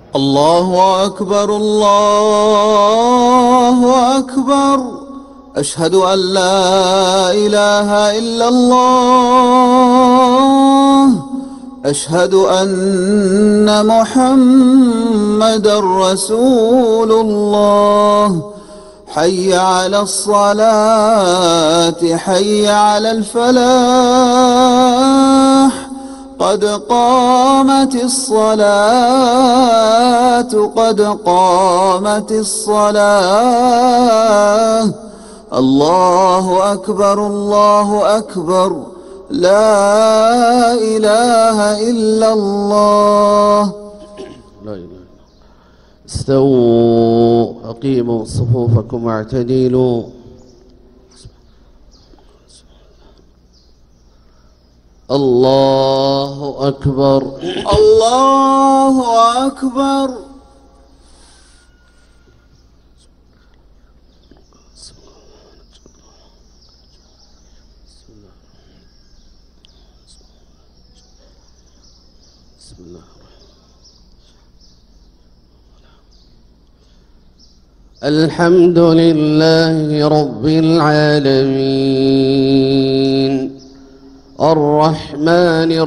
الله أكبر الله أكبر. أشهد أن لا إله إلا الله. أشهد أن محمدًا رسول الله. حي على الصلاة حي على الفلاح. قد قامت الصلاة قد قامت الصلاة. الله أكبر الله أكبر. لا إله إلا الله. لا إله. استووا أقيموا صفوفكم واعتدلوا. الله أكبر الله أكبر. بسم الله. الحمد لله رب العالمين الرحمن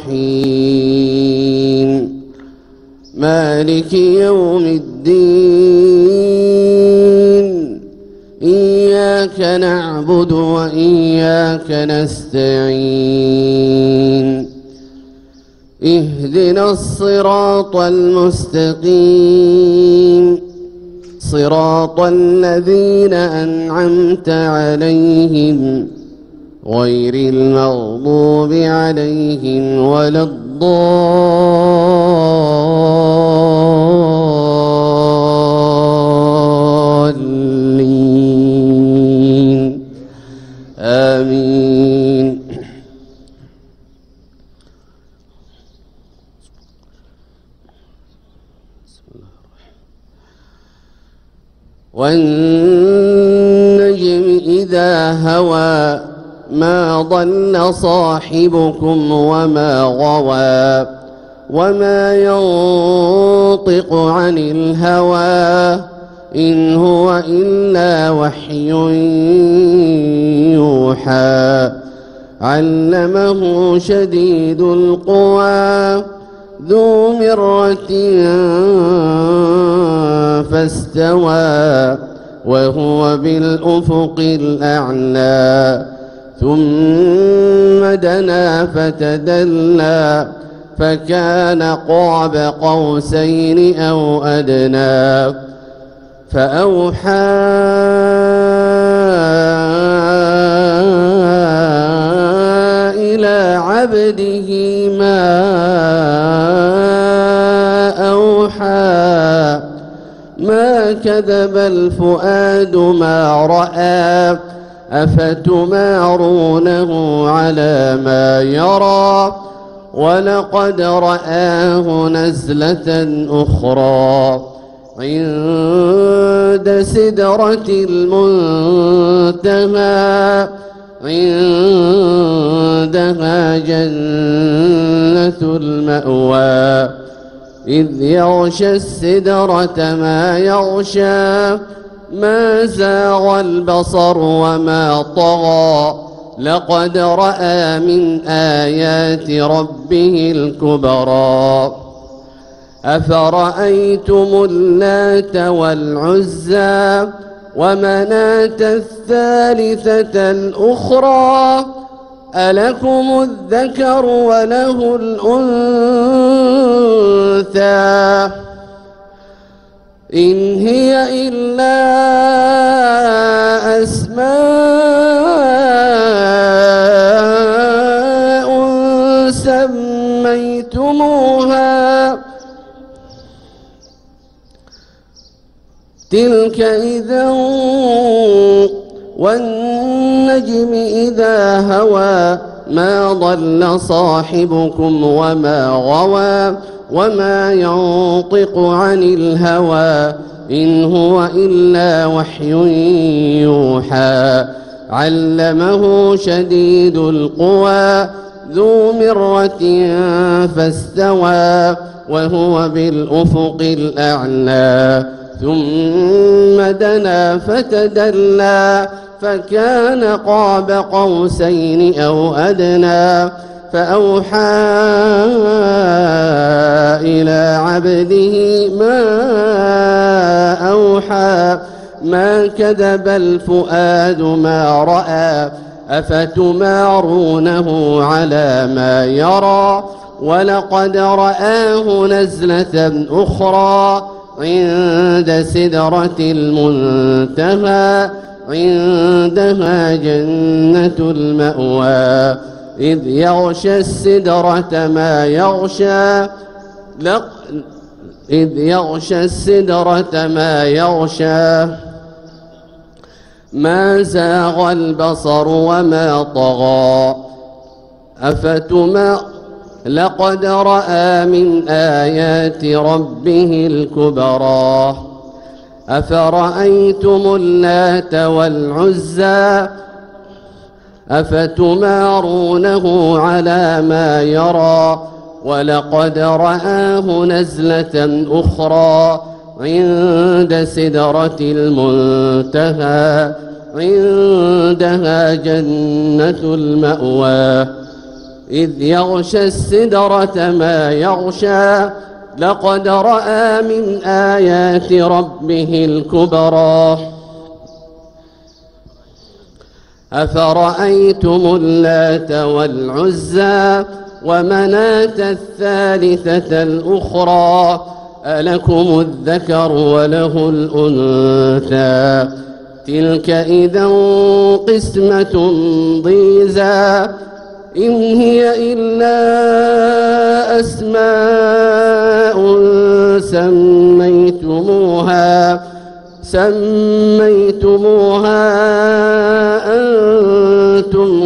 الرحيم مالك يوم الدين. إياك نعبد وإياك نستعين. اهدنا الصراط المستقيم صراط الذين أنعمت عليهم غير المغضوب عليهم ولا الضالين. آمين. والنجم إذا هوى ما ضل صاحبكم وما غوى وما ينطق عن الهوى إن هو إلا وحي يوحى. علمه شديد القوى ذو مرة فاستوى وهو بالأفق الأعلى. ثم دنا فتدلى فكان قاب قوسين أو أدنى. فأوحى إلى عبده ما أوحى. ما كذب الفؤاد ما رأى. أفتمارونه على ما يرى ولقد رآه نزلة أخرى عند سدرة المنتهى. عندها جنة المأوى. إذ يغشى السدرة ما يغشى. ما زاغ البصر وما طغى. لقد رأى من آيات ربه الكبرى. أفرأيتم اللات والعزى ومناة الثالثة الأخرى. ألكم الذكر وله الأنثى. إن هي إلا أسماء سميتموها تلك إذا. والنجم إذا هوى ما ضل صاحبكم وما غوى وما ينطق عن الهوى إن هو إلا وحي يوحى. علمه شديد القوى ذو مرة فاستوى وهو بالأفق الأعلى ثم دنا فتدلى فكان قاب قوسين أو أدنى فأوحى إلى عبده ما أوحى ما كذب الفؤاد ما رأى أفتمارونه على ما يرى ولقد رآه نزلة أخرى عند سدرة المنتهى عندها جنة المأوى إذ يغشى السدرة ما يغشى إذ يغشى السدرة ما يغشى ما زاغ البصر وما طغى لقد رأى من آيات ربه الكبرى أفرأيتم اللات والعزى أفتمارونه على ما يرى ولقد رآه نزلة أخرى عند سدرة المنتهى عندها جنة المأوى إذ يغشى السدرة ما يغشى لقد رأى من آيات ربه الكبرى أفرأيتم اللات والعزى ومناة الثالثة الأخرى ألكم الذكر وله الأنثى تلك إذا قسمة ضيزى إن هي إلا أسماء سميتموها أنتم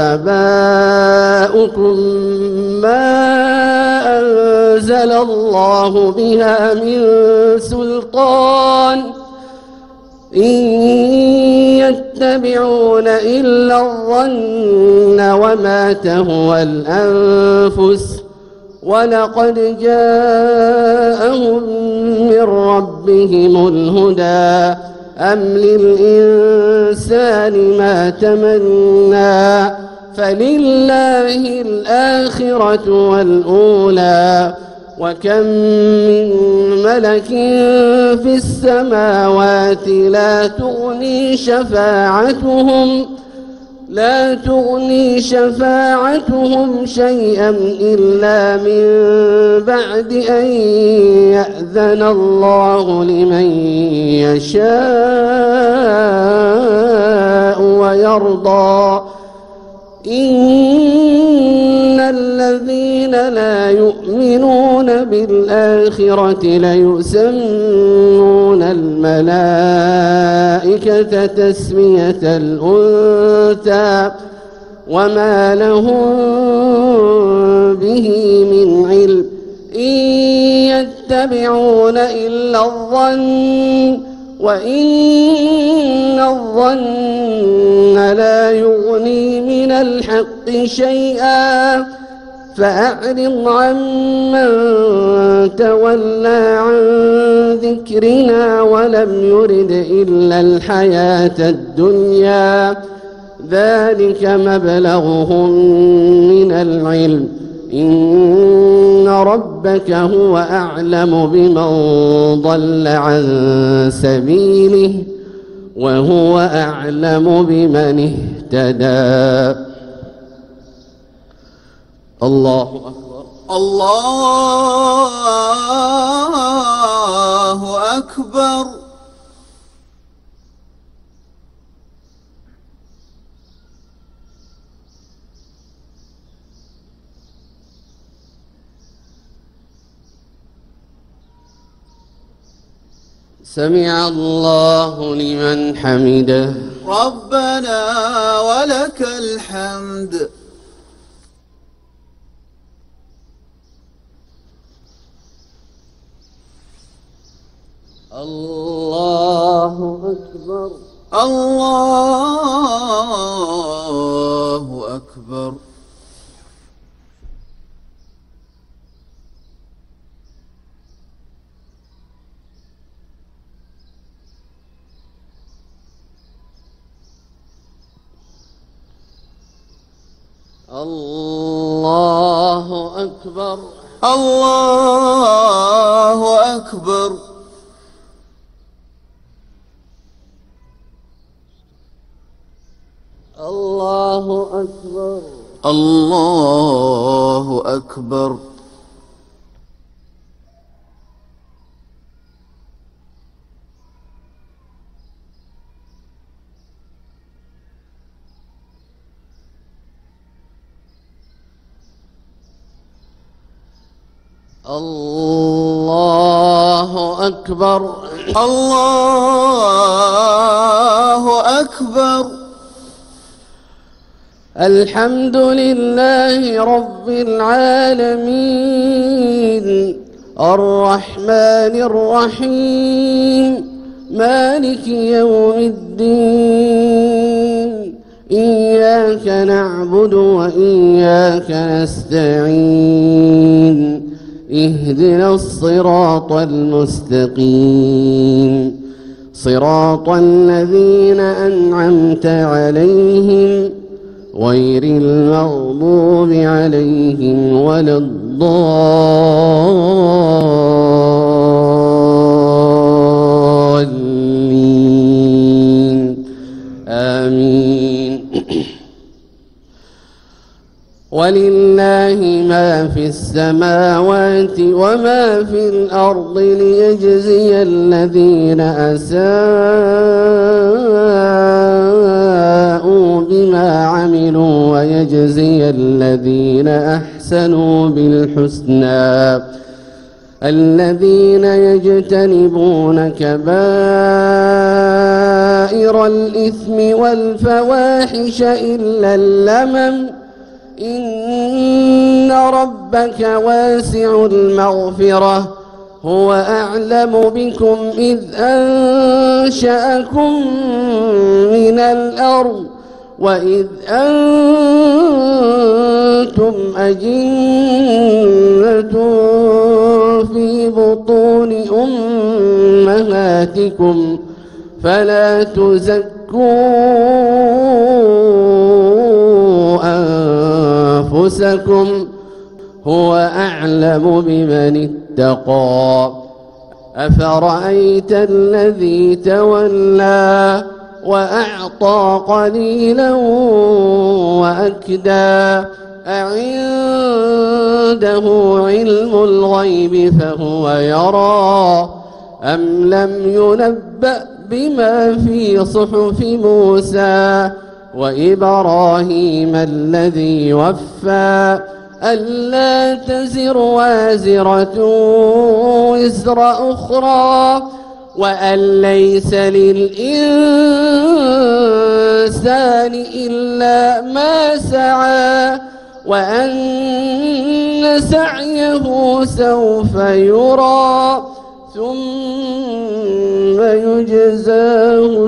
وآباؤكم ما أنزل الله بها من سلطان إن يتبعون إلا الظن وما تهوى الأنفس ولقد جاءهم من ربهم الهدى أم للإنسان ما تمنى فلله الآخرة والأولى وكم من ملك في السماوات لا تغني شفاعتهم شيئا إلا من بعد أن يأذن الله لمن يشاء ويرضى إن الذين لا يؤمنون بالآخرة ليسمون الملائكة تسمية الأنثى وما لهم به من علم إن يتبعون إلا الظن وإن الظن لا يغني من الحق شيئا فأعرض عمن تولى عن ذكرنا ولم يرد إلا الحياة الدنيا ذلك مبلغهم من العلم إن ربك هو أعلم بمن ضل عن سبيله وهو أعلم بمن اهتدى الله أكبر الله أكبر سمع الله لمن حمده ربنا ولك الحمد الله أكبر الله أكبر الله أكبر. الله أكبر. الله أكبر. الله أكبر. الله أكبر. الله أكبر. الحمد لله رب العالمين الرحمن الرحيم مالك يوم الدين إياك نعبد وإياك نستعين اهدنا الصراط المستقيم صراط الذين أنعمت عليهم غير المغضوب عليهم ولا الضالين آمين. ولله ما في السماوات وما في الأرض ليجزي الذين أساءوا بما عملوا ويجزي الذين أحسنوا بالحسنى الذين يجتنبون كبائر الإثم والفواحش إلا اللمم إن ربك واسع المغفرة هو أعلم بكم إذ أنشأكم من الأرض وإذ أنتم أجنة في بطون أمهاتكم فلا تزكوا أنفسكم هو أعلم بمن اتقى. أفرأيت الذي تولى وأعطى قليلا وأكدى أعنده علم الغيب فهو يرى أم لم ينبأ بما في صحف موسى وإبراهيم الذي وفى ألا تزر وازرة وزر أخرى وأن ليس للإنسان إلا ما سعى وأن سعيه سوف يرى ثم يجزاه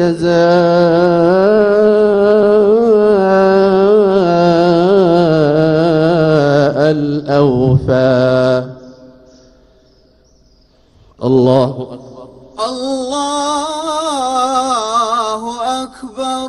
الجزاء الأوفى. الله أكبر. الله أكبر.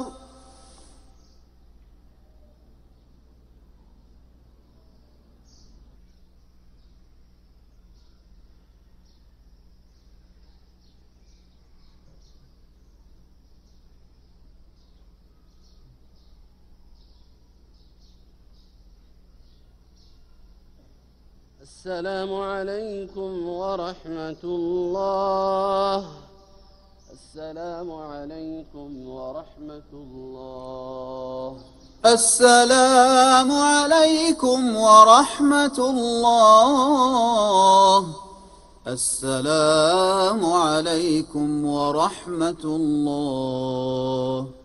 السلام عليكم ورحمة الله. السلام عليكم ورحمة الله. السلام عليكم ورحمة الله. السلام عليكم ورحمة الله.